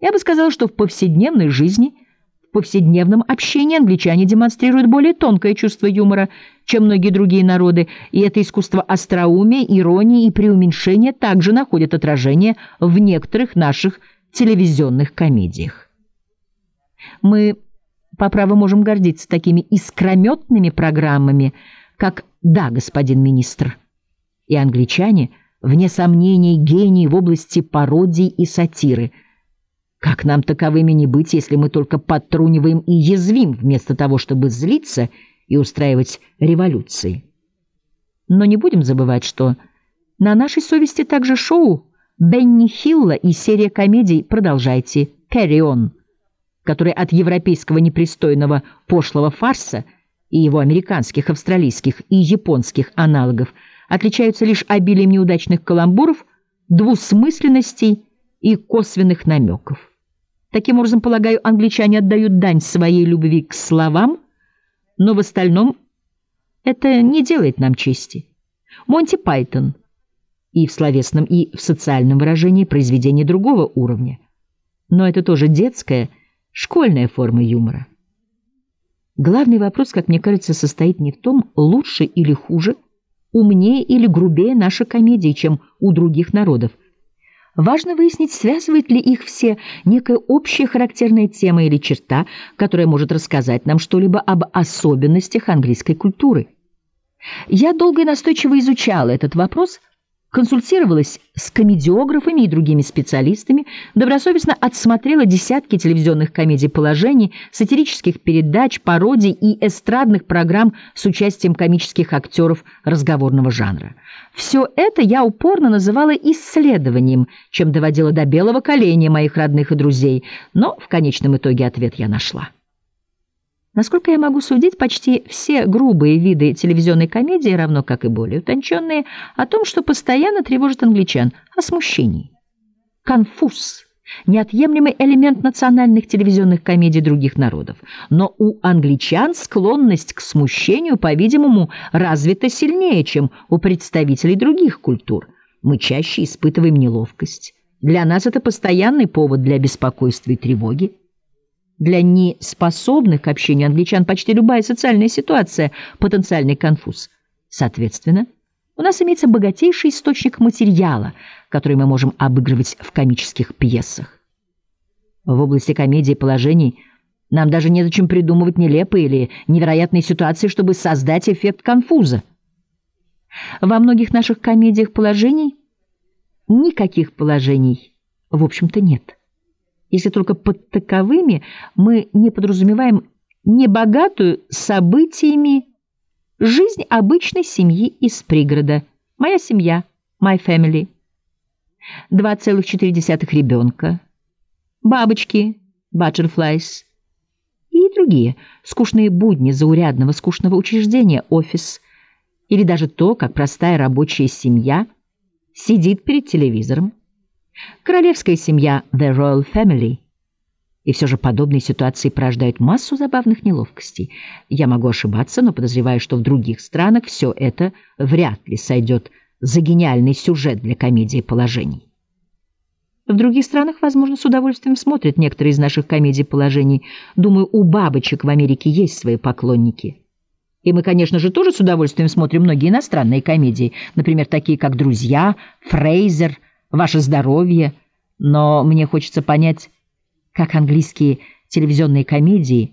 Я бы сказал, что в повседневной жизни, в повседневном общении англичане демонстрируют более тонкое чувство юмора, чем многие другие народы, и это искусство остроумия, иронии и преуменьшения также находит отражение в некоторых наших телевизионных комедиях. Мы по праву можем гордиться такими искрометными программами, как «Да, господин министр», и англичане, вне сомнений, гении в области пародий и сатиры. Как нам таковыми не быть, если мы только подтруниваем и язвим, вместо того, чтобы злиться и устраивать революции? Но не будем забывать, что на нашей совести также шоу Бенни Хилла и серия комедий «Продолжайте», «Carry on», которые от европейского непристойного пошлого фарса и его американских, австралийских и японских аналогов отличаются лишь обилием неудачных каламбуров, двусмысленностей и косвенных намеков. Таким образом, полагаю, англичане отдают дань своей любви к словам, но в остальном это не делает нам чести. Монти Пайтон и в словесном, и в социальном выражении произведение другого уровня. Но это тоже детская, школьная форма юмора. Главный вопрос, как мне кажется, состоит не в том, лучше или хуже, умнее или грубее наша комедия, чем у других народов. Важно выяснить, связывает ли их все некая общая характерная тема или черта, которая может рассказать нам что-либо об особенностях английской культуры. Я долго и настойчиво изучала этот вопрос, консультировалась с комедиографами и другими специалистами, добросовестно отсмотрела десятки телевизионных комедий-положений, сатирических передач, пародий и эстрадных программ с участием комических актеров разговорного жанра. Все это я упорно называла исследованием, чем доводила до белого коленя моих родных и друзей, но в конечном итоге ответ я нашла. Насколько я могу судить, почти все грубые виды телевизионной комедии, равно как и более утонченные, о том, что постоянно тревожит англичан, о смущении. Конфуз – неотъемлемый элемент национальных телевизионных комедий других народов, но у англичан склонность к смущению, по-видимому, развита сильнее, чем у представителей других культур. Мы чаще испытываем неловкость. Для нас это постоянный повод для беспокойства и тревоги. Для неспособных к общению англичан почти любая социальная ситуация – потенциальный конфуз. Соответственно, у нас имеется богатейший источник материала, который мы можем обыгрывать в комических пьесах. В области комедии положений нам даже незачем придумывать нелепые или невероятные ситуации, чтобы создать эффект конфуза. Во многих наших комедиях положений никаких положений, в общем-то, нет. Если только под таковыми мы не подразумеваем небогатую событиями жизнь обычной семьи из пригорода. Моя семья, my family. 2,4 ребенка, бабочки, butterflies и другие скучные будни заурядного скучного учреждения, офис, или даже то, как простая рабочая семья сидит перед телевизором. Королевская семья The Royal Family. И все же подобные ситуации порождают массу забавных неловкостей. Я могу ошибаться, но подозреваю, что в других странах все это вряд ли сойдет за гениальный сюжет для комедии положений. В других странах, возможно, с удовольствием смотрят некоторые из наших комедий положений. Думаю, у бабочек в Америке есть свои поклонники. И мы, конечно же, тоже с удовольствием смотрим многие иностранные комедии, например, такие как «Друзья», «Фрейзер», «Ваше здоровье», но мне хочется понять, как английские телевизионные комедии